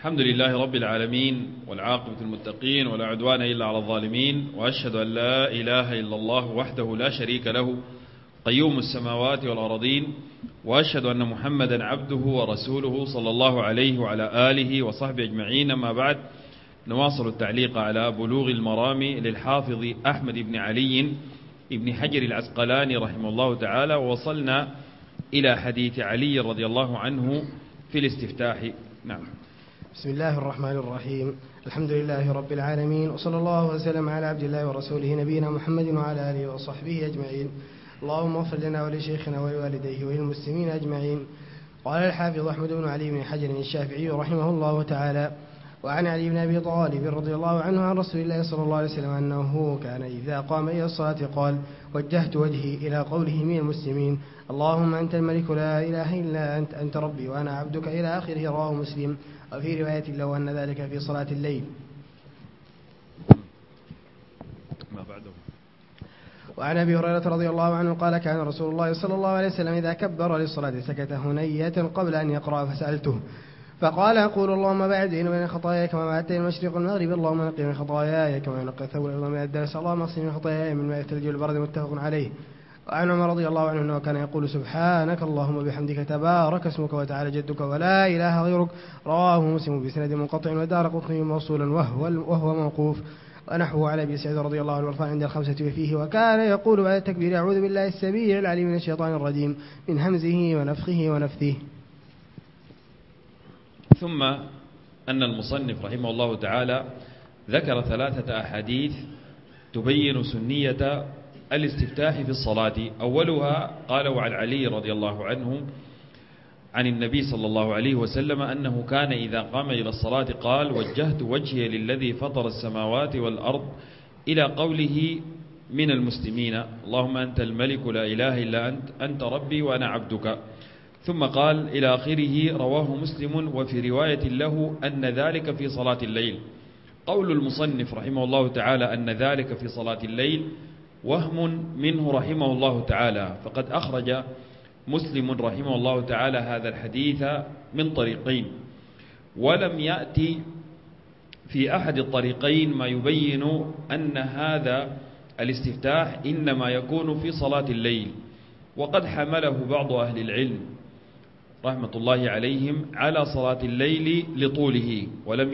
الحمد لله رب العالمين، والعاقبة المتقين، ولا عدوان إلا على الظالمين، وأشهد أن لا إله إلا الله وحده لا شريك له قيوم السماوات والأرضين، وأشهد أن محمدا عبده ورسوله صلى الله عليه وعلى آله وصحبه أجمعين. أما بعد، نواصل التعليق على بلوغ المرام للحافظ أحمد بن علي بن حجر العسقلاني رحمه الله تعالى، ووصلنا إلى حديث علي رضي الله عنه في الاستفتاح. نعم. بسم الله الرحمن الرحيم. الحمد لله رب العالمين، وصلى الله وسلم على عبد الله ورسوله نبينا محمد وعلى آله وصحبه أجمعين. اللهم اغفر لنا ولشيخنا ولوالديه وللمسلمين أجمعين. قال الحافظ أحمد بن علي بن حجر الشافعي رحمه الله تعالى: وعن علي بن أبي طالب رضي الله عنه عن رسول الله صلى الله عليه وسلم أنه كان إذا قام إلى الصلاة قال: وجهت وجهي، إلى قوله من المسلمين: اللهم أنت الملك لا إله إلا أنت، أنت ربي وأنا عبدك، إلى آخره. رواه مسلم. وفي رواية لو أن ذلك في صلاة الليل. ما بعده. وعن أبي هريرة رضي الله عنه قال: كان رسول الله صلى الله عليه وسلم إذا كبر للصلاة سكت هنية قبل أن يقرأ، فسألته فقال: أقول اللهم باعد بيني وبين خطاياي كما بعدت بين المشرق والمغرب، اللهم نقي من خطاياي كما ينقى الثوب الأبيض من الدنس، اللهم اغسل من خطاياي من ماء الثلج والبرد. متفق عليه. وعن عمر رضي الله عنه أنه كان يقول: سبحانك اللهم وبحمدك، تبارك اسمك وتعالى جدك ولا إله غيرك. رواه مسلم بسند منقطع، ودارقطني موصولا وهو موقوف، ونحوه على أبي سعيد رضي الله عنه مرفوعا عند الخمسة وفيه: وكان يقول بعد التكبير: أعوذ بالله السميع العليم من الشيطان الرجيم من همزه ونفخه ونفثه. ثم أن المصنف رحمه الله تعالى ذكر 3 أحاديث تبين سنية الاستفتاح في الصلاة. أولها قالوا عن علي رضي الله عنه عن النبي صلى الله عليه وسلم أنه كان إذا قام إلى الصلاة قال: وجهت وجهي للذي فطر السماوات والأرض، إلى قوله من المسلمين: اللهم أنت الملك لا إله إلا أنت، أنت ربي وأنا عبدك. ثم قال إلى آخره. رواه مسلم. وفي رواية له أن ذلك في صلاة الليل. قول المصنف رحمه الله تعالى أن ذلك في صلاة الليل وهم منه رحمه الله تعالى، فقد أخرج مسلم رحمه الله تعالى هذا الحديث من طريقين، ولم يأتي في أحد الطريقين ما يبين أن هذا الاستفتاح إنما يكون في صلاة الليل. وقد حمله بعض أهل العلم رحمة الله عليهم على صلاة الليل لطوله،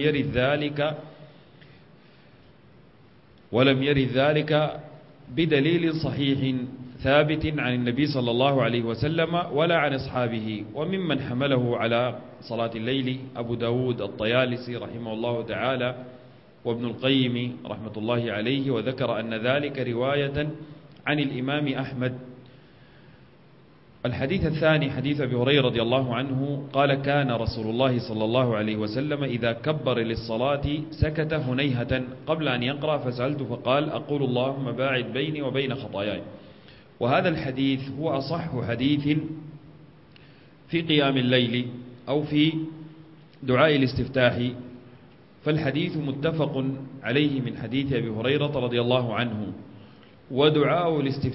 ولم يرد ذلك بدليل صحيح ثابت عن النبي صلى الله عليه وسلم ولا عن أصحابه. وممن حمله على صلاة الليل أبو داود الطيالسي رحمه الله تعالى، وابن القيم رحمة الله عليه، وذكر أن ذلك رواية عن الإمام أحمد. الحديث الثاني حديث أبي هريرة رضي الله عنه قال: كان رسول الله صلى الله عليه وسلم إذا كبر للصلاة سكت هنيهة قبل أن يقرأ، فسألت فقال: أقول اللهم باعد بيني وبين خطاياي. وهذا الحديث هو أصح حديث في قيام الليل أو في دعاء الاستفتاح، فالحديث متفق عليه من حديث أبي هريرة رضي الله عنه. ودعاء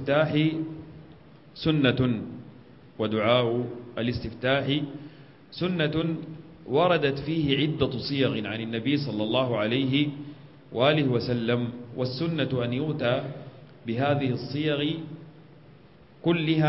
الاستفتاح سنة وردت فيه عدة صيغ عن النبي صلى الله عليه وآله وسلم، والسنة أن يؤتى بهذه الصيغ كلها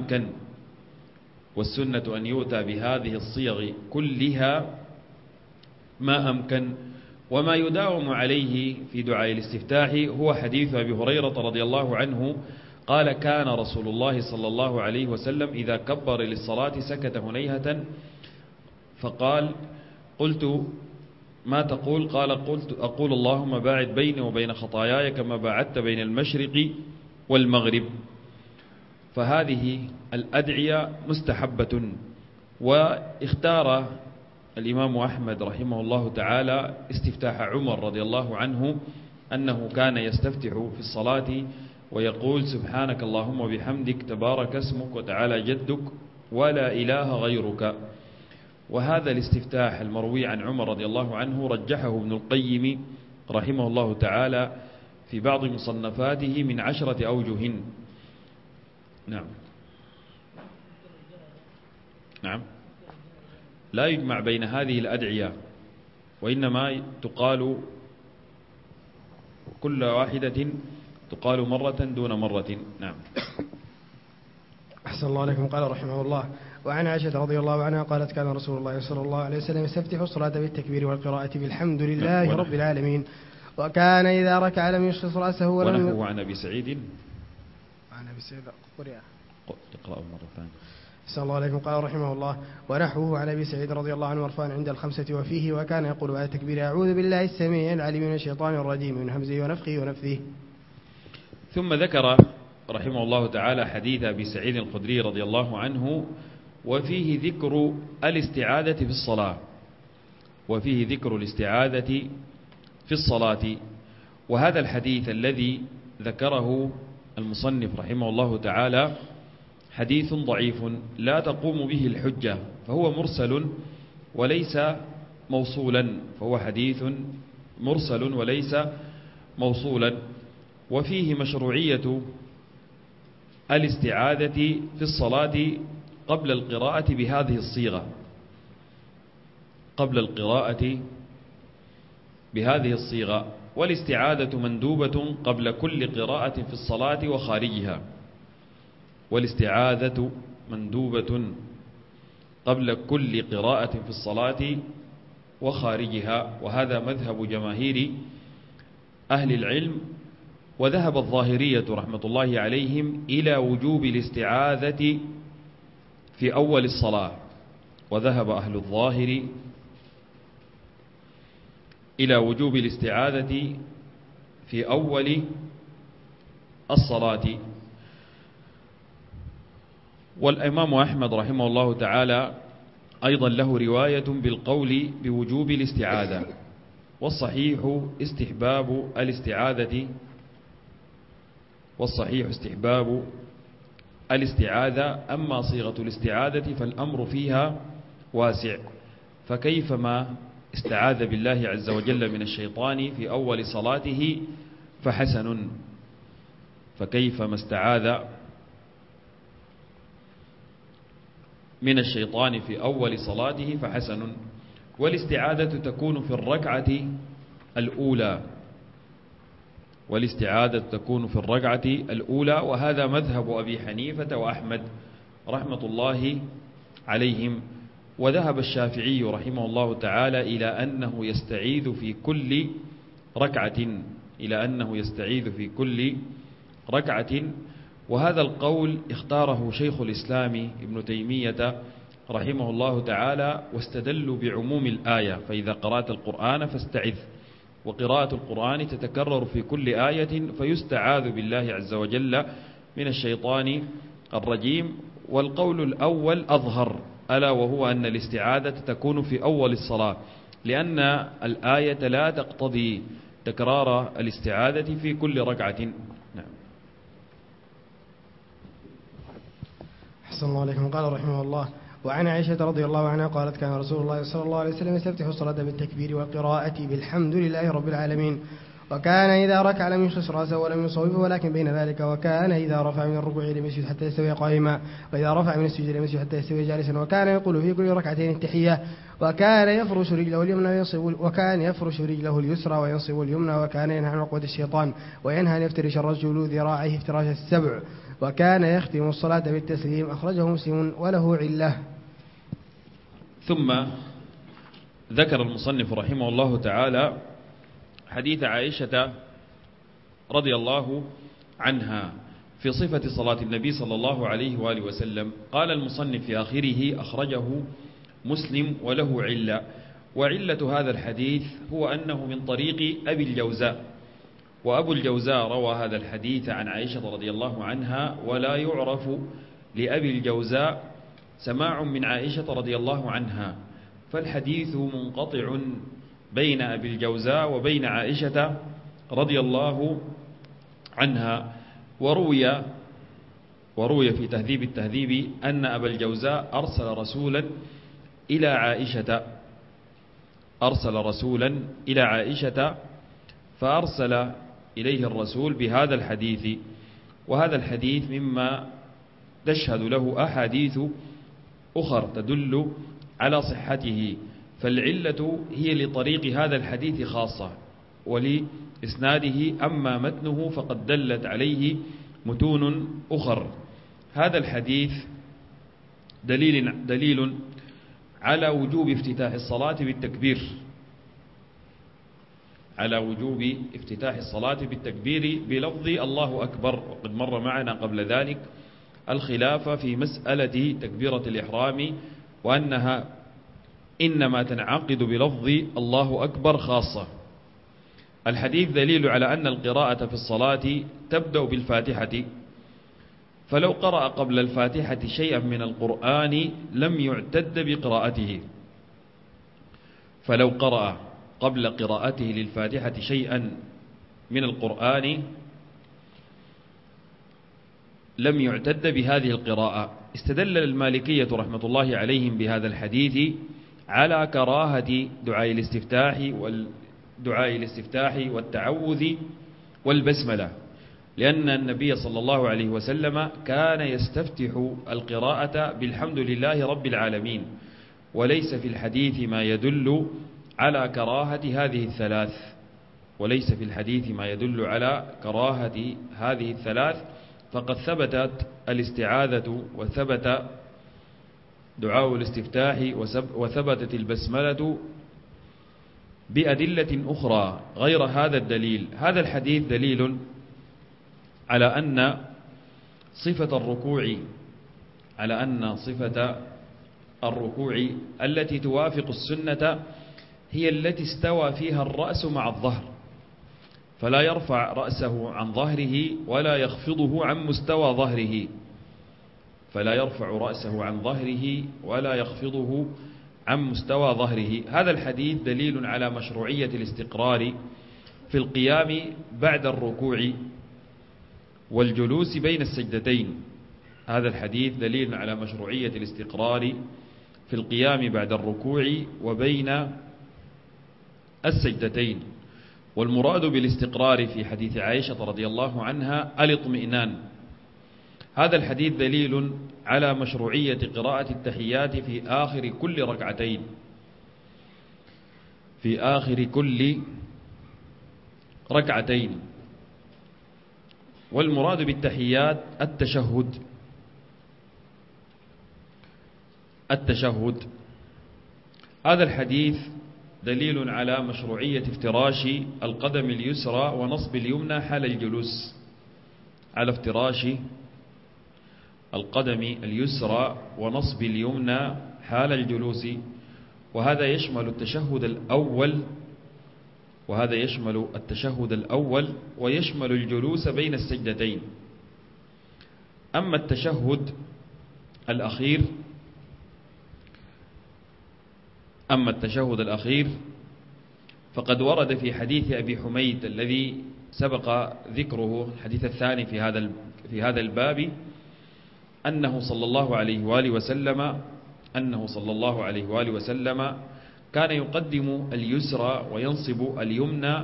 ما أمكن. وما يداوم عليه في دعاء الاستفتاح هو حديث أبي هريرة رضي الله عنه قال: كان رسول الله صلى الله عليه وسلم إذا كبر للصلاة سكت هنيهة، فقال: قلت: ما تقول؟ قال: قلت: أقول اللهم باعد بيني وبين خطاياي كما باعدت بين المشرق والمغرب. فهذه الأدعية مستحبة. واختار الإمام أحمد رحمه الله تعالى استفتاح عمر رضي الله عنه، أنه كان يستفتح في الصلاة ويقول: سبحانك اللهم وبحمدك، تبارك اسمك وتعالى جدك ولا إله غيرك. وهذا الاستفتاح المروي عن عمر رضي الله عنه رجحه ابن القيم رحمه الله تعالى في بعض مصنفاته من 10 أوجه. نعم، لا يجمع بين هذه الأدعية وإنما تقال كل واحدة تقال مرة دون مرة. نعم. أحسن الله عليكم. قال رحمه الله: وعن عائشة رضي الله عنها قالت: كان رسول الله صلى الله عليه وسلم يستفتح الصلاة بالتكبير والقراءة بالحمد لله رب العالمين، وكان إذا ركع لم يشخص رأسه ونحوه عن أبي سعيد. عن أبي سعيد اقرأه مرة ثانية. أحسن الله عليكم. قال رحمه الله: ونحوه عن أبي سعيد رضي الله عنه مرفوعا عند الخمسة وفيه: وكان يقول بعد التكبير: أعوذ بالله السميع العليم من الشيطان الرجيم من همزه ونفخه ونفثه. ثم ذكر رحمه الله تعالى حديث أبي سعيد الخدري رضي الله عنه، وفيه ذكر الاستعاذة في الصلاة، وفيه ذكر الاستعاذة في الصلاة. وهذا الحديث الذي ذكره المصنف رحمه الله تعالى حديث ضعيف لا تقوم به الحجة، فهو مرسل وليس موصولا، فهو حديث مرسل وليس موصولا. وفيه مشروعية الاستعاذة في الصلاة قبل القراءة بهذه الصيغة، قبل القراءة بهذه الصيغة. والاستعاذة مندوبة قبل كل قراءة في الصلاة وخارجها، والاستعاذة مندوبة قبل كل قراءة في الصلاة وخارجها، وهذا مذهب جماهير أهل العلم. وذهب الظاهرية رحمة الله عليهم إلى وجوب الاستعاذة في أول الصلاة، وذهب أهل الظاهر إلى وجوب الاستعاذة في أول الصلاة. والإمام أحمد رحمه الله تعالى أيضا له رواية بالقول بوجوب الاستعاذة، والصحيح استحباب الاستعاذة، والصحيح استحباب الاستعاذة. أما صيغة الاستعاذة فالأمر فيها واسع، فكيفما استعاذ بالله عز وجل من الشيطان في أول صلاته فحسن، فكيفما استعاذ من الشيطان في أول صلاته فحسن. والاستعاذة تكون في الركعة الأولى، والاستعاذة تكون في الركعة الأولى، وهذا مذهب أبي حنيفة وأحمد رحمة الله عليهم. وذهب الشافعي رحمه الله تعالى إلى أنه يستعيذ في كل ركعة، إلى أنه يستعيذ في كل ركعة. وهذا القول اختاره شيخ الإسلام ابن تيمية رحمه الله تعالى، واستدلوا بعموم الآية: فإذا قرأت القرآن فاستعذ. وقراءة القرآن تتكرر في كل آية، فيستعاذ بالله عز وجل من الشيطان الرجيم. والقول الأول أظهر، ألا وهو أن الاستعاذة تكون في أول الصلاة، لأن الآية لا تقتضي تكرار الاستعاذة في كل ركعة. نعم. أحسن الله عليكم. قال رحمه الله: وعن عائشة رضي الله عنها قالت: كان رسول الله صلى الله عليه وسلم يستفتح الصلاة بالتكبير والقراءة بالحمد لله رب العالمين، وكان إذا ركع لم يشخص رأسه ولم يصوبه ولكن بين ذلك، وكان إذا رفع من الركوع لم يسجد حتى يستوي قائما، وإذا رفع من السجود لم يسجد حتى يستوي جالسا، وكان يقول في كل ركعتين التحية، وكان يفرش رجله اليمنى وكان يفرش رجله اليسرى وينصب اليمنى، وكان ينهى عن عقود الشيطان، وينهى أن يفترش الرجل ذراعيه افتراش السبع، وكان يختم الصلاة بالتسليم. أخرجه مسلم وله علة. ثم ذكر المصنف رحمه الله تعالى حديث عائشة رضي الله عنها في صفة صلاة النبي صلى الله عليه وآله وسلم. قال المصنف في آخره: أخرجه مسلم وله علة. وعلة هذا الحديث هو أنه من طريق أبي الجوزاء، وأبو الجوزاء روى هذا الحديث عن عائشة رضي الله عنها، ولا يعرف لأبي الجوزاء سماع من عائشة رضي الله عنها، فالحديث منقطع بين أبي الجوزاء وبين عائشة رضي الله عنها. وروي في تهذيب التهذيب أن أبا الجوزاء أرسل رسولا إلى عائشة فأرسل إليه الرسول بهذا الحديث. وهذا الحديث مما تشهد له أحاديث أخر تدل على صحته، فالعلة هي لطريق هذا الحديث خاصة ولإسناده، أما متنه فقد دلت عليه متون أخر. هذا الحديث دليل على وجوب افتتاح الصلاة بالتكبير، على وجوب افتتاح الصلاة بالتكبير بلفظ الله أكبر. وقد مر معنا قبل ذلك الخلاف في مسألة تكبيرة الإحرام، وأنها إنما تنعقد بلفظ الله أكبر خاصة. الحديث دليل على أن القراءة في الصلاة تبدأ بالفاتحة، فلو قرأ قبل الفاتحة شيئا من القرآن لم يعتد بقراءته، فلو قرأ قبل قراءته للفاتحة شيئا من القرآن لم يعتد بهذه القراءة. استدل المالكية رحمة الله عليهم بهذا الحديث على كراهة دعاء الاستفتاح والتعوذ والبسملة، لأن النبي صلى الله عليه وسلم كان يستفتح القراءة بالحمد لله رب العالمين، وليس في الحديث ما يدل على كراهة هذه الثلاث، وليس في الحديث ما يدل على كراهة هذه الثلاث، فقد ثبتت الاستعاذة وثبت دعاء الاستفتاح وثبتت البسملة بأدلة أخرى غير هذا الدليل. هذا الحديث دليل على أن صفة الركوع التي توافق السنة هي التي استوى فيها الرأس مع الظهر، فلا يرفع رأسه عن ظهره ولا يخفضه عن مستوى ظهره، فلا يرفع رأسه عن ظهره ولا يخفضه عن مستوى ظهره. هذا الحديث دليل على مشروعية الاستقرار في القيام بعد الركوع والجلوس بين السجدتين. هذا الحديث دليل على مشروعية الاستقرار في القيام بعد الركوع وبين السجدتين. والمراد بالاستقرار في حديث عائشة رضي الله عنها الاطمئنان. هذا الحديث دليل على مشروعية قراءة التحيات في آخر كل ركعتين، في آخر كل ركعتين. والمراد بالتحيات التشهد. هذا الحديث دليل على مشروعية افتراش القدم اليسرى ونصب اليمنى حال الجلوس، على افتراش القدم اليسرى ونصب اليمنى حال الجلوس. وهذا يشمل التشهد الأول ويشمل الجلوس بين السجدتين. أما التشهد الأخير فقد ورد في حديث أبي حميد الذي سبق ذكره، الحديث الثاني في هذا الباب، أنه صلى الله عليه وآله وسلم كان يقدم اليسرى وينصب اليمنى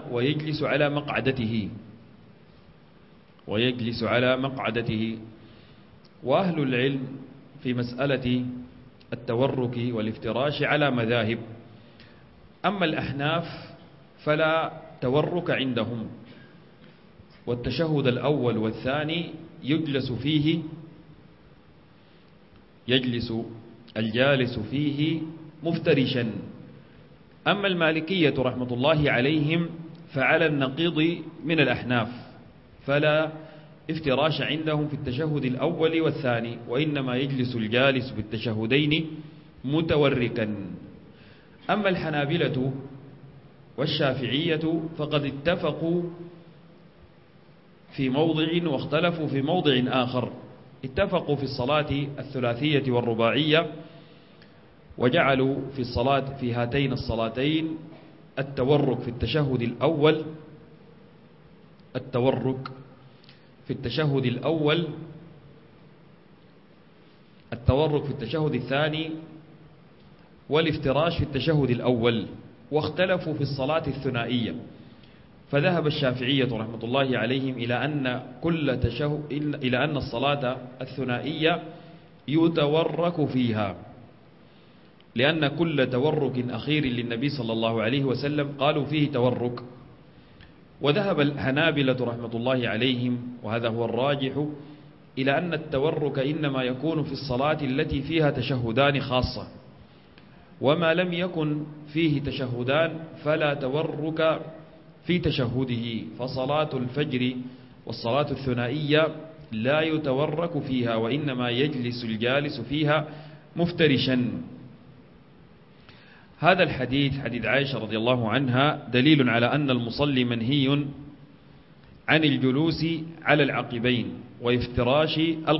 ويجلس على مقعدته. وأهل العلم في مسألة التورك والافتراش على مذاهب. أما الأحناف فلا تورك عندهم، والتشهد الأول والثاني يجلس الجالس فيه مفترشا. أما المالكية رحمة الله عليهم فعلى النقيض من الأحناف، فلا افتراش عندهم في التشهد الأول والثاني، وإنما يجلس الجالس بالتشهدين متوركا. أما الحنابلة والشافعية فقد اتفقوا في موضع واختلفوا في موضع آخر. اتفقوا في الصلاة الثلاثية والرباعية، وجعلوا في هاتين الصلاتين التورك في التشهد الأول، التورك في التشهد الثاني، والافتراش في التشهد الأول. واختلفوا في الصلاة الثنائية، فذهب الشافعية رحمة الله عليهم إلى أن الصلاة الثنائية يتورك فيها، لأن كل تورك أخير للنبي صلى الله عليه وسلم قالوا فيه تورك. وذهب الحنابلة رحمة الله عليهم، وهذا هو الراجح، إلى أن التورك إنما يكون في الصلاة التي فيها تشهدان خاصة، وما لم يكن فيه تشهدان فلا تورك في تشهده. فصلاة الفجر والصلاة الثنائية لا يتورك فيها، وإنما يجلس الجالس فيها مفترشا. هذا الحديث حديث عائشة رضي الله عنها دليل على أن المصلي منهي عن الجلوس على العقبين وافتراش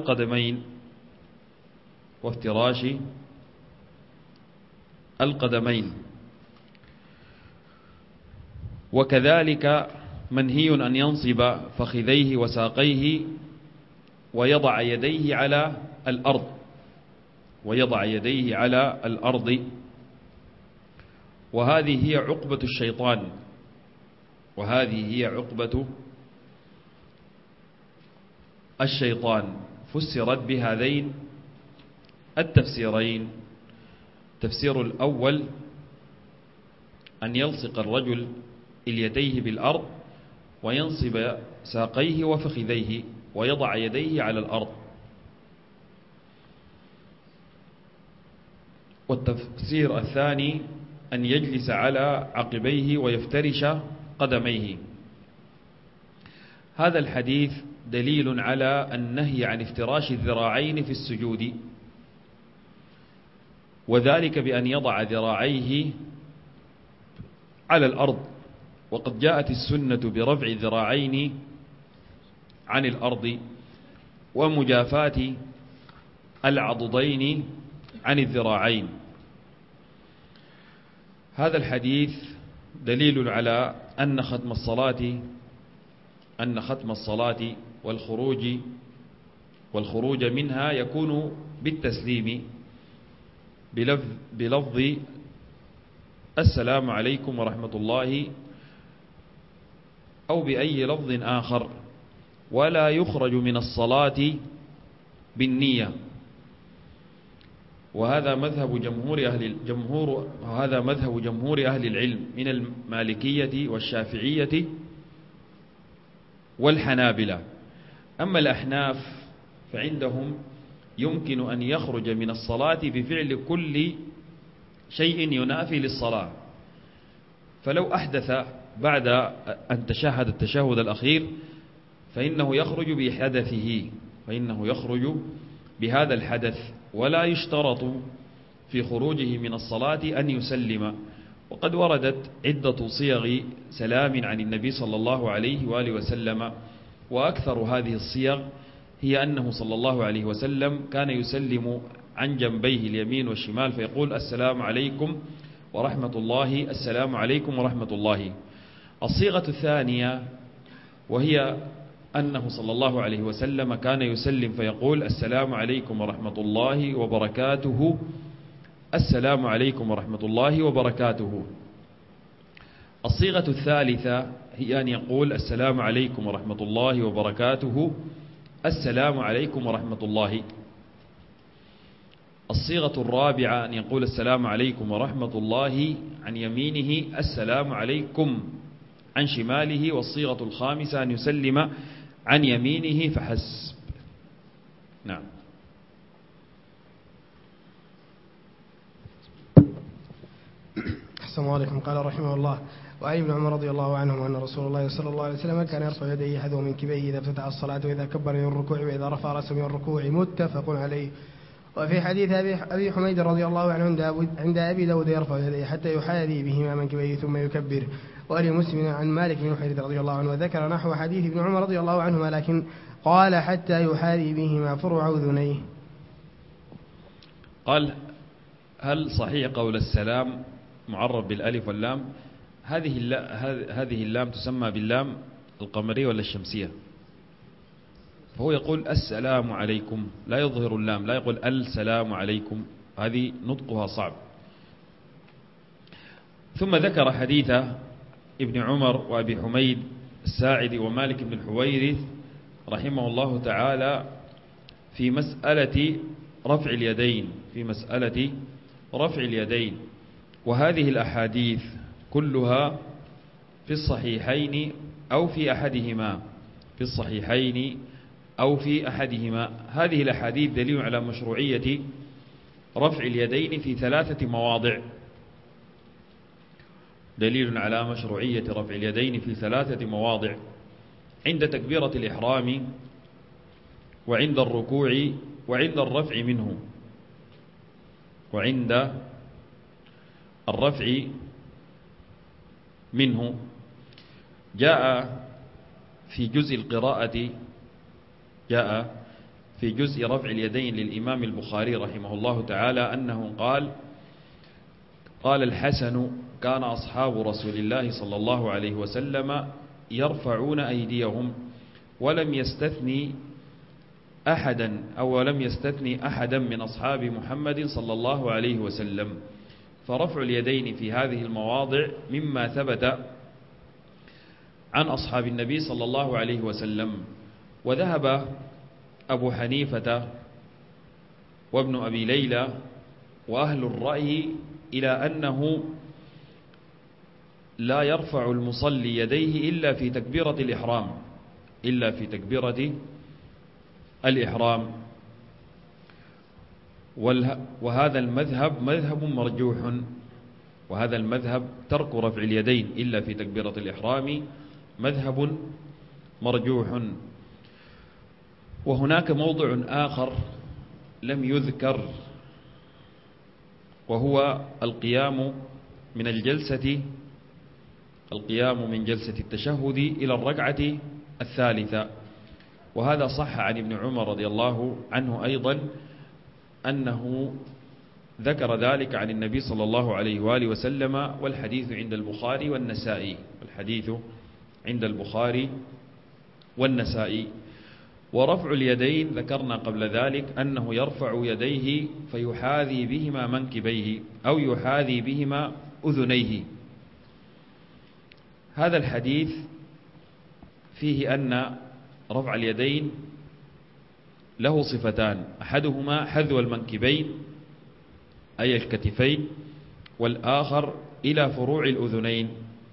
القدمين وكذلك منهي أن ينصب فخذيه وساقيه ويضع يديه على الأرض، وهذه هي عقبة الشيطان، فسرت بهذين التفسيرين. التفسير الأول أن يلصق الرجل اليديه بالأرض وينصب ساقيه وفخذيه ويضع يديه على الأرض. والتفسير الثاني أن يجلس على عقبيه ويفترش قدميه. هذا الحديث دليل على النهي عن افتراش الذراعين في السجود، وذلك بأن يضع ذراعيه على الأرض، وقد جاءت السنة برفع الذراعين عن الأرض ومجافاة العضدين عن الذراعين. هذا الحديث دليل على أن ختم الصلاة والخروج منها يكون بالتسليم بلفظ السلام عليكم ورحمة الله أو بأي لفظ آخر، ولا يخرج من الصلاة بالنية. وهذا مذهب جمهور أهل العلم من المالكية والشافعية والحنابلة. أما الأحناف فعندهم يمكن أن يخرج من الصلاة بفعل كل شيء ينافي للصلاة، فلو أحدث بعد أن تشهد التشهد الأخير فإنه يخرج بهذا الحدث، ولا يشترط في خروجه من الصلاة أن يسلم. وقد وردت عدة صيغ سلام عن النبي صلى الله عليه وآله وسلم، وأكثر هذه الصيغ هي أنه صلى الله عليه وسلم كان يسلم عن جنبيه اليمين والشمال فيقول السلام عليكم ورحمة الله، السلام عليكم ورحمة الله. الصيغة الثانية وهي أنه صلى الله عليه وسلم كان يسلم فيقول السلام عليكم ورحمة الله وبركاته، السلام عليكم ورحمة الله وبركاته. الصيغة الثالثة هي أن يقول السلام عليكم ورحمة الله وبركاته، السلام عليكم ورحمة الله. الصيغة الرابعة أن يقول السلام عليكم ورحمة الله عن يمينه، السلام عليكم عن شماله. والصيغة الخامسة أن يسلم عن يمينه فحسب. نعم. السلام عليكم. قال رحمه الله: وعن ابن عمر رضي الله عنهما أن رسول الله صلى الله عليه وسلم كان يرفع يديه حذو منكبيه إذا افتتح الصلاة وإذا كبر من الركوع وإذا رفع رأسه من الركوع، متفق عليه. وفي حديث أبي حميد رضي الله عنه عند أبي داود يرفع يديه حتى يحاذي بهما منكبيه ثم يكبر. ولمسلم عن مالك بن حيرث رضي الله عنه وذكر نحو حديث ابن عمر رضي الله عنهما، لكن قال حتى يحاذي بهما فروع أذنيه. قال: هل صحيح قول السلام معرب بالألف واللام؟ هذه اللام تسمى باللام القمرية ولا الشمسية؟ فهو يقول السلام عليكم، لا يظهر اللام، لا يقول السلام عليكم، هذه نطقها صعب. ثم ذكر حديث ابن عمر وأبي حميد الساعدي ومالك بن الحويرث رحمه الله تعالى في مسألة رفع اليدين. وهذه الأحاديث كلها في الصحيحين أو في أحدهما، في الصحيحين أو في أحدهما. هذه الأحاديث دليل على مشروعية رفع اليدين في 3 مواضع، دليل على مشروعية رفع اليدين في 3 مواضع: عند تكبيرة الإحرام، وعند الركوع، وعند الرفع منه. وعند الرفع منه جاء في جزء القراءة، جاء في جزء رفع اليدين للإمام البخاري رحمه الله تعالى أنه قال الحسن: كان أصحاب رسول الله صلى الله عليه وسلم يرفعون أيديهم ولم يستثني أحدا، أو لم يستثني أحدا من أصحاب محمد صلى الله عليه وسلم. فرفع اليدين في هذه المواضع مما ثبت عن أصحاب النبي صلى الله عليه وسلم. وذهب أبو حنيفة وابن أبي ليلى وأهل الرأي إلى أنه لا يرفع المصلي يديه إلا في تكبيرة الإحرام، إلا في تكبيرة الإحرام. وهذا المذهب مذهب مرجوح، وهذا المذهب ترك رفع اليدين إلا في تكبيرة الإحرام مذهب مرجوح. وهناك موضع آخر لم يذكر، وهو القيام من جلسة التشهد إلى الركعة الثالثة. وهذا صح عن ابن عمر رضي الله عنه أيضا أنه ذكر ذلك عن النبي صلى الله عليه وآله وسلم، والحديث عند البخاري والنسائي، والحديث عند البخاري والنسائي. ورفع اليدين ذكرنا قبل ذلك أنه يرفع يديه فيحاذي بهما منكبيه أو يحاذي بهما أذنيه. هذا الحديث فيه أن رفع اليدين له صفتان: أحدهما حذو المنكبين أي الكتفين، والآخر إلى فروع الأذنين.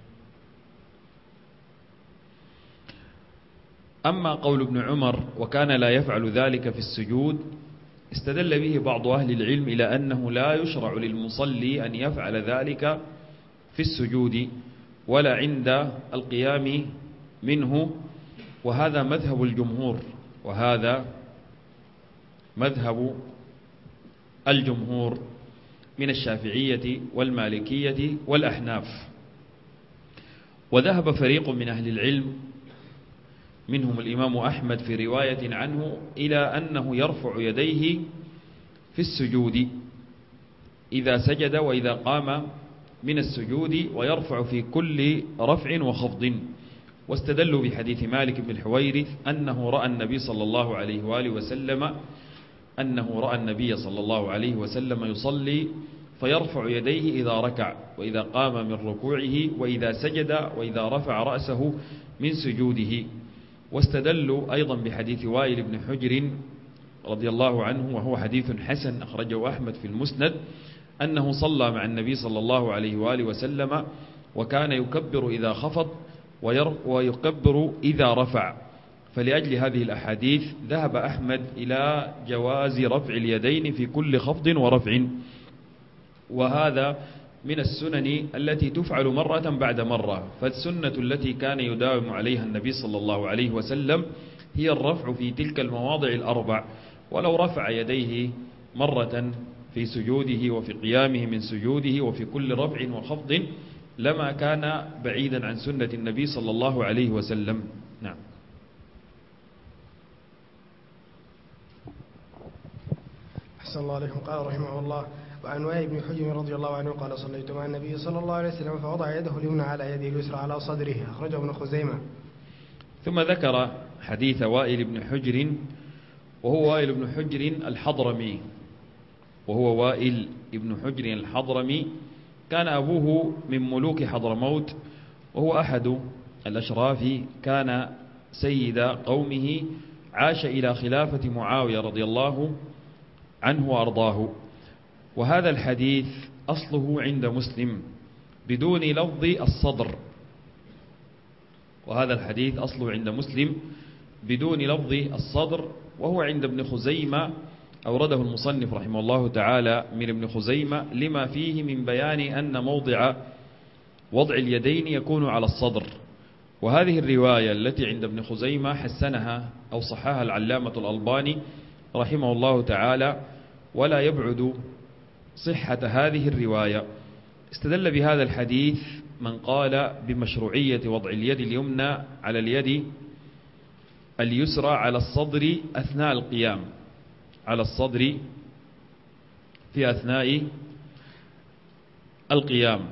أما قول ابن عمر وكان لا يفعل ذلك في السجود، استدل به بعض أهل العلم إلى أنه لا يشرع للمصلي أن يفعل ذلك في السجود ولا عند القيام منه. وهذا مذهب الجمهور، وهذا مذهب الجمهور من الشافعية والمالكية والأحناف. وذهب فريق من أهل العلم منهم الإمام أحمد في رواية عنه إلى أنه يرفع يديه في السجود إذا سجد وإذا قام من السجود، ويرفع في كل رفع وخفض. واستدلوا بحديث مالك بن الحويرث أنه رأى النبي صلى الله عليه وآله وسلم يصلي فيرفع يديه إذا ركع وإذا قام من ركوعه وإذا سجد وإذا رفع رأسه من سجوده. واستدلوا أيضا بحديث وائل بن حجر رضي الله عنه، وهو حديث حسن أخرجه أحمد في المسند، أنه صلى مع النبي صلى الله عليه وآله وسلم وكان يكبر إذا خفض ويكبر إذا رفع. فلأجل هذه الأحاديث ذهب أحمد إلى جواز رفع اليدين في كل خفض ورفع. وهذا من السنن التي تفعل مرة بعد مرة. فالسنة التي كان يداوم عليها النبي صلى الله عليه وسلم هي الرفع في تلك المواضع الأربع. ولو رفع يديه مرة في سجوده وفي قيامه من سجوده وفي كل رفع وخفض لما كان بعيدا عن سنة النبي صلى الله عليه وسلم. نعم. أحسن الله عليكم. قال رحمه الله: وعن وائل بن حجر رضي الله عنه قال: صليت مع النبي صلى الله عليه وسلم فوضع يده اليمنى على يده اليسرى على صدره، أخرجه ابن خزيمة. ثم ذكر حديث وائل بن حجر، وهو وائل بن حجر الحضرمي، وهو وائل بن حجر الحضرمي كان أبوه من ملوك حضرموت، وهو أحد الأشراف، كان سيد قومه، عاش إلى خلافة معاوية رضي الله عنه وأرضاه. وهذا الحديث أصله عند مسلم بدون لفظ الصدر، وهذا الحديث أصله عند مسلم بدون لفظ الصدر، وهو عند ابن خزيمة، أورده المصنف رحمه الله تعالى من ابن خزيمة لما فيه من بيان أن موضع وضع اليدين يكون على الصدر. وهذه الرواية التي عند ابن خزيمة حسنها أو صححها العلامة الألباني رحمه الله تعالى، ولا يبعد صحة هذه الرواية. استدل بهذا الحديث من قال بمشروعية وضع اليد اليمنى على اليد اليسرى على الصدر أثناء القيام، على الصدر في أثناء القيام.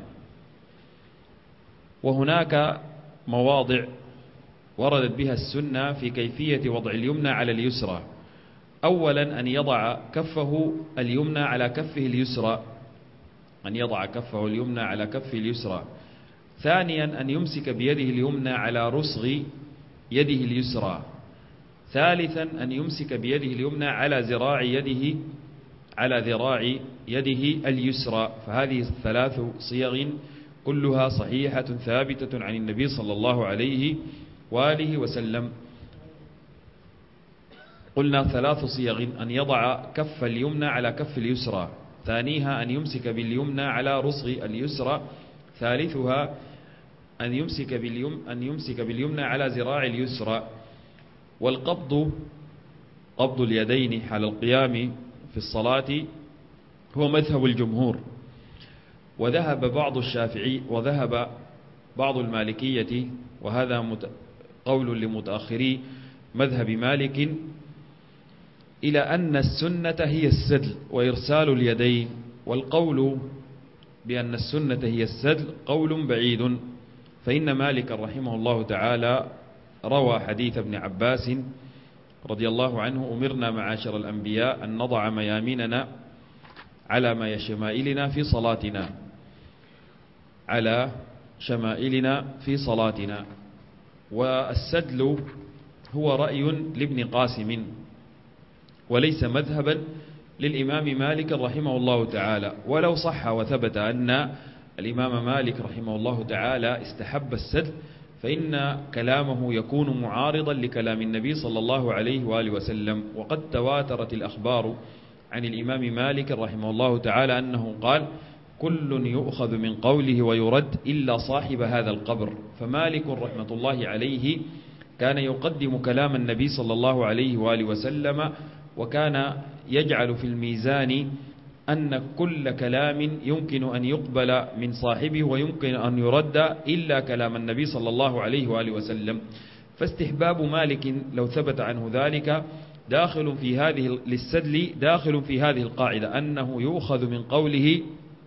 وهناك مواضع وردت بها السنة في كيفية وضع اليمنى على اليسرى. أولا أن يضع كفه اليمنى على كفه اليسرى، أن يضع كفه اليمنى على كفه اليسرى. ثانيا أن يمسك بيده اليمنى على رسغ يده اليسرى. ثالثا أن يمسك بيده اليمنى على ذراع يده اليسرى. فهذه الثلاث صيغ كلها صحيحة ثابتة عن النبي صلى الله عليه وآله وسلم. قلنا ثلاث صيغ: أن يضع كف اليمنى على كف اليسرى، ثانيها أن يمسك باليمنى على رسغ اليسرى، ثالثها أن يمسك باليمنى على ذراع اليسرى. والقبض، قبض اليدين حال القيام في الصلاة، هو مذهب الجمهور. وذهب بعض الشافعي وذهب بعض المالكية، وهذا قول لمتأخري مذهب مالك، إلى أن السنة هي السدل وإرسال اليدين. والقول بأن السنة هي السدل قول بعيد، فإن مالك رحمه الله تعالى روى حديث ابن عباس رضي الله عنه: أمرنا معاشر الأنبياء أن نضع ميامننا على شمائلنا في صلاتنا، على شمائلنا في صلاتنا. والسدل هو رأي لابن قاسم وليس مذهبا للإمام مالك رحمه الله تعالى. ولو صح وثبت أن الإمام مالك رحمه الله تعالى استحب السدل، فإن كلامه يكون معارضا لكلام النبي صلى الله عليه وآله وسلم. وقد تواترت الأخبار عن الإمام مالك رحمه الله تعالى أنه قال: كل يؤخذ من قوله ويرد إلا صاحب هذا القبر. فمالك رحمة الله عليه كان يقدم كلام النبي صلى الله عليه وآله وسلم، وكان يجعل في الميزان أن كل كلام يمكن أن يقبل من صاحبه ويمكن أن يرد إلا كلام النبي صلى الله عليه وآله وسلم. فاستحباب مالك لو ثبت عنه ذلك داخل في هذه للسدل داخل في هذه القاعدة، أنه يؤخذ من قوله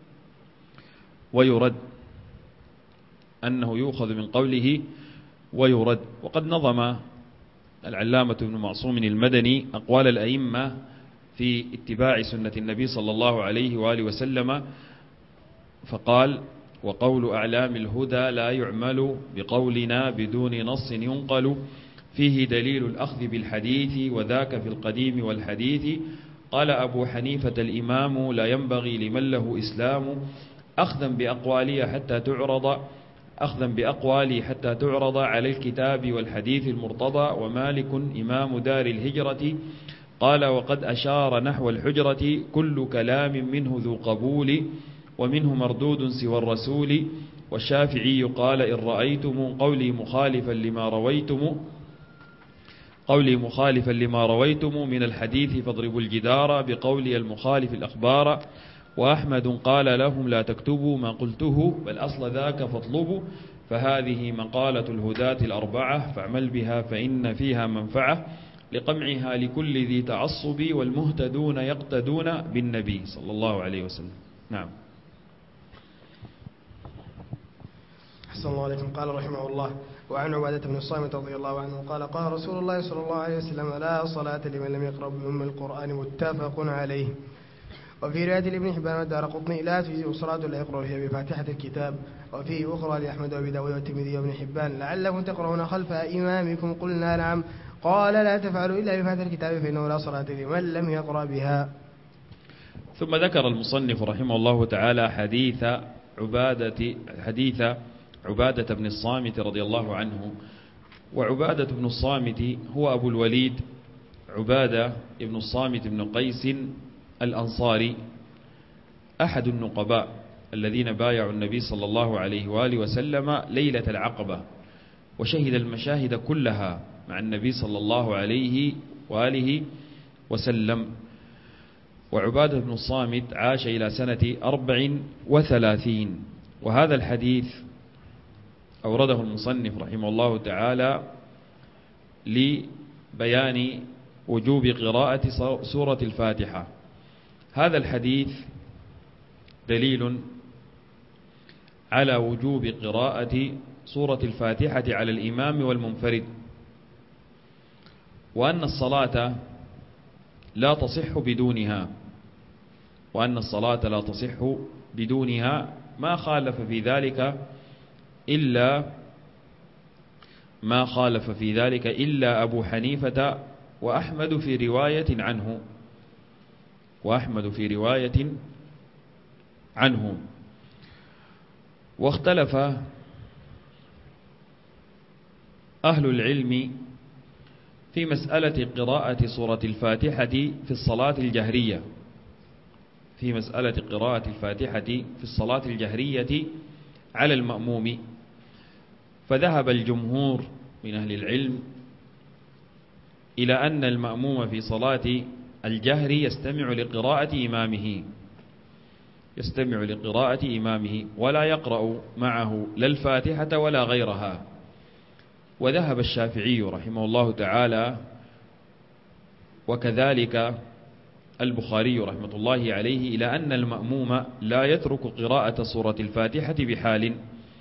ويرد، أنه يؤخذ من قوله ويرد. وقد نظم العلامة ابن معصوم المدني أقوال الأئمة في اتباع سنة النبي صلى الله عليه وآله وسلم، فقال: وقول أعلام الهدى لا يعمل بقولنا بدون نص ينقل، فيه دليل الأخذ بالحديث وذاك في القديم والحديث. قال أبو حنيفة الإمام: لا ينبغي لمن له إسلام أخذا بأقوالي حتى تعرض على الكتاب والحديث المرتضى. ومالك إمام دار الهجرة قال: وقد أشار نحو الحجرة كل كلام منه ذو قبول، ومنه مردود سوى الرسول. والشافعي قال: إن رأيتم قولي مخالفا لما رويتم من الحديث فاضربوا الجدار بقولي المخالف الأخبار. وأحمد قال لهم: لا تكتبوا ما قلته بل أصل ذاك فاطلبوا، فهذه مقالة الهداة الأربعة فاعمل بها فإن فيها منفعة، لقمعها لكل ذي تعصب والمهتدون يقتدون بالنبي صلى الله عليه وسلم. نعم. أحسن الله عليكم. قال رحمه الله: وعن عبادة بن الصامت رضي الله عنه قال: قال رسول الله صلى الله عليه وسلم: لا صلاة لمن لم يقرأ بأم القرآن، متفق عليه. وفي رواية لابن حبان والدارقطني: لا تجزئ صلاة لا يقرأ فيها بفاتحة الكتاب. وفيه أخرى لأحمد وأبي داود والترمذي وابن حبان: لعلكم تقرؤون خلف إمامكم. قلنا: نعم. قال: لا تفعلوا إلا بفاتحة الكتاب فإنه لا صلاة لمن لم يقرأ بها. ثم ذكر المصنف رحمه الله تعالى حديث عبادة بن الصامت رضي الله عنه. وعبادة بن الصامت هو أبو الوليد عبادة بن الصامت بن قيس الأنصاري، أحد النقباء الذين بايعوا النبي صلى الله عليه وآله وسلم ليلة العقبة، وشهد المشاهد كلها مع النبي صلى الله عليه وآله وسلم. وعبادة بن الصامت عاش إلى سنة 34. وهذا الحديث أورده المصنف رحمه الله تعالى لبيان وجوب قراءة سورة الفاتحة. هذا الحديث دليل على وجوب قراءة سورة الفاتحة على الإمام والمنفرد، وأن الصلاة لا تصح بدونها، ما خالف في ذلك إلا أبو حنيفة وأحمد في رواية عنه. واختلف أهل العلم في مسألة قراءة سورة الفاتحة في الصلاة الجهرية على المأموم. فذهب الجمهور من أهل العلم إلى أن المأموم في صلاة الجهر يستمع لقراءة إمامه ولا يقرأ معه لا الفاتحة ولا غيرها. وذهب الشافعي رحمه الله تعالى وكذلك البخاري رحمة الله عليه إلى أن المأموم لا يترك قراءة سورة الفاتحة بحال.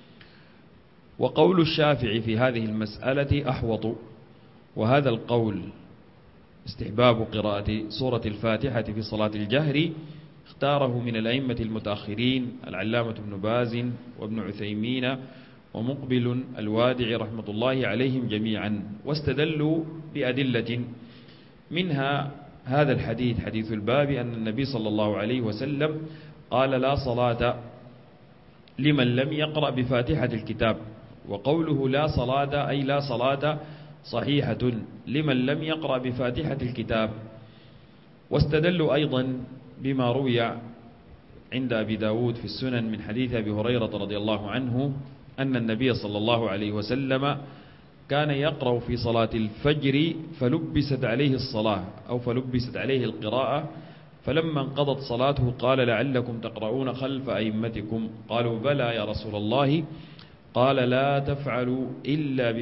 وقول الشافعي في هذه المسألة أحوط، وهذا القول استحباب قراءة سورة الفاتحة في صلاة الجهر اختاره من الأئمة المتأخرين العلامة ابن باز وابن عثيمين ومقبل الوادع رحمة الله عليهم جميعا، واستدلوا بأدلة منها هذا الحديث، حديث الباب، أن النبي صلى الله عليه وسلم قال لا صلاة لمن لم يقرأ بفاتحة الكتاب. وقوله لا صلاة أي لا صلاة صحيحة لمن لم يقرأ بفاتحة الكتاب. واستدلوا أيضا بما روي عند أبي داود في السنن من حديث أبي هريرة رضي الله عنه أن النبي صلى الله عليه وسلم كان يقرأ في صلاة الفجر فلبست عليه الصلاة أو فلبست عليه القراءة، فلما انقضت صلاته قال لعلكم تقرؤون خلف أئمتكم، قالوا بلى يا رسول الله، قال لا تفعلوا إلا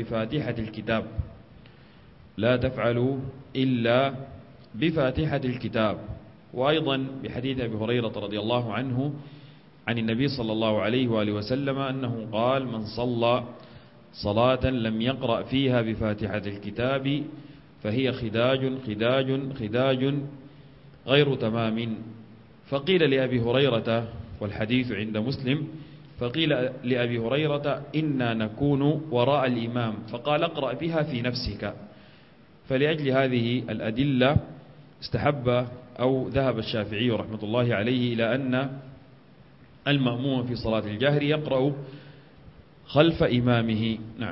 بفاتحة الكتاب. وأيضا بحديث أبي هريرة رضي الله عنه عن النبي صلى الله عليه وآله وسلم أنه قال من صلى صلاة لم يقرأ فيها بفاتحة الكتاب فهي خداج غير تمام. فقيل لأبي هريرة، والحديث عند مسلم، فقيل لأبي هريرة إنا نكون وراء الإمام، فقال اقرأ بها في نفسك. فلأجل هذه الأدلة استحب أو ذهب الشافعي رحمة الله عليه إلى أن المأموم في صلاة الجهر يقرأ خلف إمامه. نعم.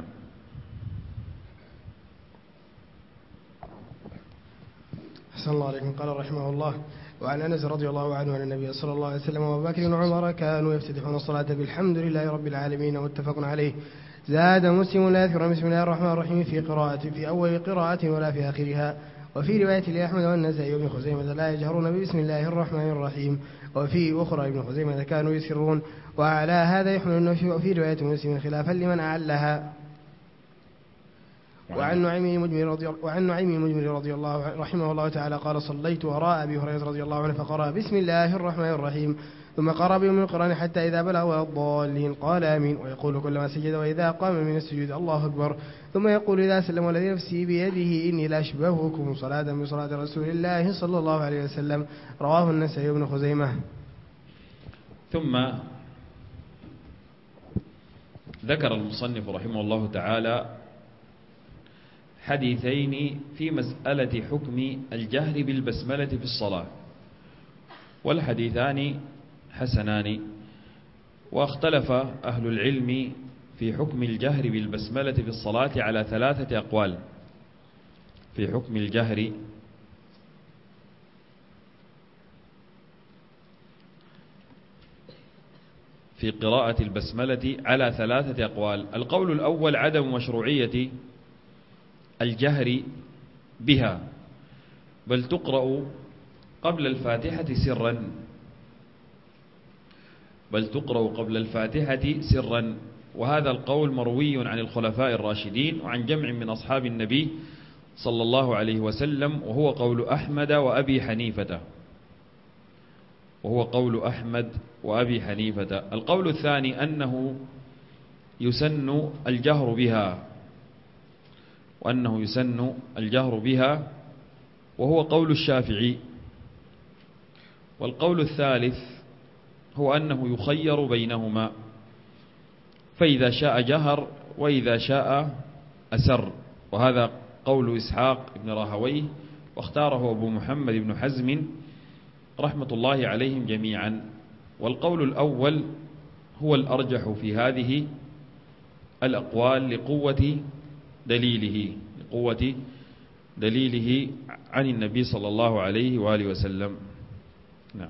أحسن الله عليكم. قال رحمه الله: وعن أنس رضي الله عنه أن النبي صلى الله عليه وسلم وأبو بكر وعمر كانوا يفتتحون الصلاة بالحمد لله رب العالمين، متفق عليه. زاد مسلم لا يذكر بسم الله الرحمن الرحيم في أول قراءة ولا في آخرها. وفي رواية لأحمد والنسائي وابن خزيمة لا يجهرون بسم الله الرحمن الرحيم، وفي أخرى ابن خزيمة كانوا يسرون. وعلى هذا يحمل النفي. وفي رواية مسلم خلافا لمن أعلها. وعن نعيم المجمر رضي الله رحمه الله تعالى قال: صليت وراء أبي هريرة رضي الله عنه فقرأ بسم الله الرحمن الرحيم، ثم قرأ بأم القرآن حتى إذا بلغ ولا الضالين قال آمين، ويقول كلما سجد وإذا قام من السجود الله أكبر، ثم يقول إذا سلم والذي نفسي بيده إني لأشبهكم صلاة بصلاة رسول الله صلى الله عليه وسلم. رواه النسائي وابن خزيمة. ثم ذكر المصنف رحمه الله تعالى حديثين في مسألة حكم الجهر بالبسملة في الصلاة. والحديثان حسنان. واختلف أهل العلم في حكم الجهر بالبسملة في الصلاة على 3 أقوال. في حكم الجهر في قراءة البسملة على 3 أقوال. القول الأول عدم مشروعية الجهر بها، بل تقرأ قبل الفاتحة سرا، سرا. وهذا القول مروي عن الخلفاء الراشدين وعن جمع من أصحاب النبي صلى الله عليه وسلم، وهو قول أحمد وأبي حنيفة. القول الثاني أنه يسن الجهر بها، وهو قول الشافعي. والقول الثالث هو أنه يخير بينهما، فإذا شاء جهر وإذا شاء أسر. وهذا قول إسحاق بن راهويه، واختاره أبو محمد بن حزم رحمة الله عليهم جميعا. والقول الأول هو الأرجح في هذه الأقوال لقوة دليله عن النبي صلى الله عليه وآله وسلم. نعم.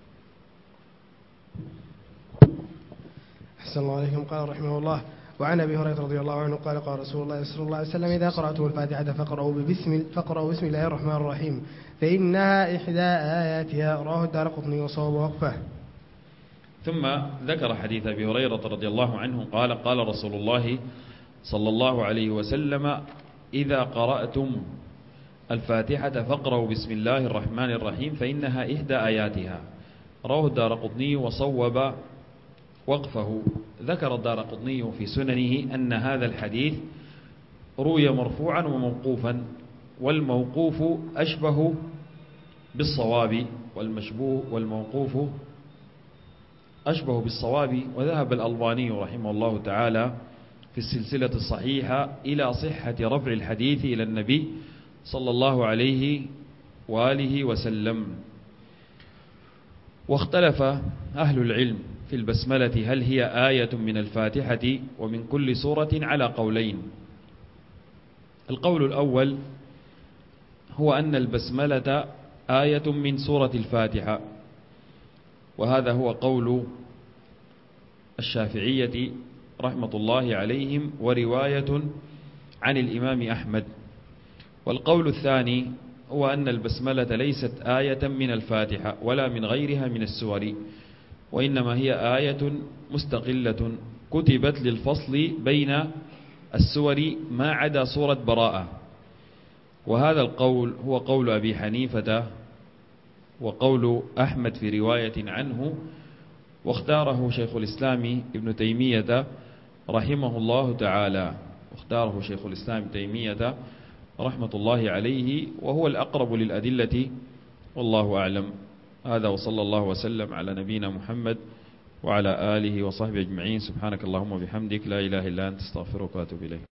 أحسن الله عليكم. قال رحمه الله: وعن أبي هريرة رضي الله عنه قال: قال رسول الله صلى الله عليه وسلم: إذا قرأتم الفاتحة فقرأوا بسم الله الرحمن الرحيم، فإنها إحدى آياتها. رواه الدارقطني وصواب وقفه. ثم ذكر حديث أبي هريرة رضي الله عنه قال: قال رسول الله صلى الله عليه وسلم: إذا قرأتم الفاتحة فاقرأوا بسم الله الرحمن الرحيم، فإنها إحدى آياتها. رواه الدارقطني وصوب وقفه. ذكر الدارقطني في سننه أن هذا الحديث روي مرفوعا وموقوفا، والموقوف أشبه بالصواب، والموقوف أشبه بالصواب. وذهب الألباني رحمه الله تعالى في السلسلة الصحيحة إلى صحة رفع الحديث إلى النبي صلى الله عليه وآله وسلم. واختلف أهل العلم في البسملة هل هي آية من الفاتحة ومن كل سورة على قولين. القول الأول هو أن البسملة آية من سورة الفاتحة، وهذا هو قول الشافعية رحمة الله عليهم ورواية عن الإمام أحمد. والقول الثاني هو أن البسملة ليست آية من الفاتحة ولا من غيرها من السور، وإنما هي آية مستقلة كتبت للفصل بين السور ما عدا سورة براءة. وهذا القول هو قول أبي حنيفة وقول أحمد في رواية عنه، واختاره شيخ الإسلام ابن تيمية رحمه الله تعالى، رحمة الله عليه، وهو الأقرب للأدلة، والله أعلم. هذا وصلى الله وسلم على نبينا محمد وعلى آله وصحبه أجمعين. سبحانك اللهم وبحمدك، لا إله إلا أنت، استغفرك وأتوب إليك.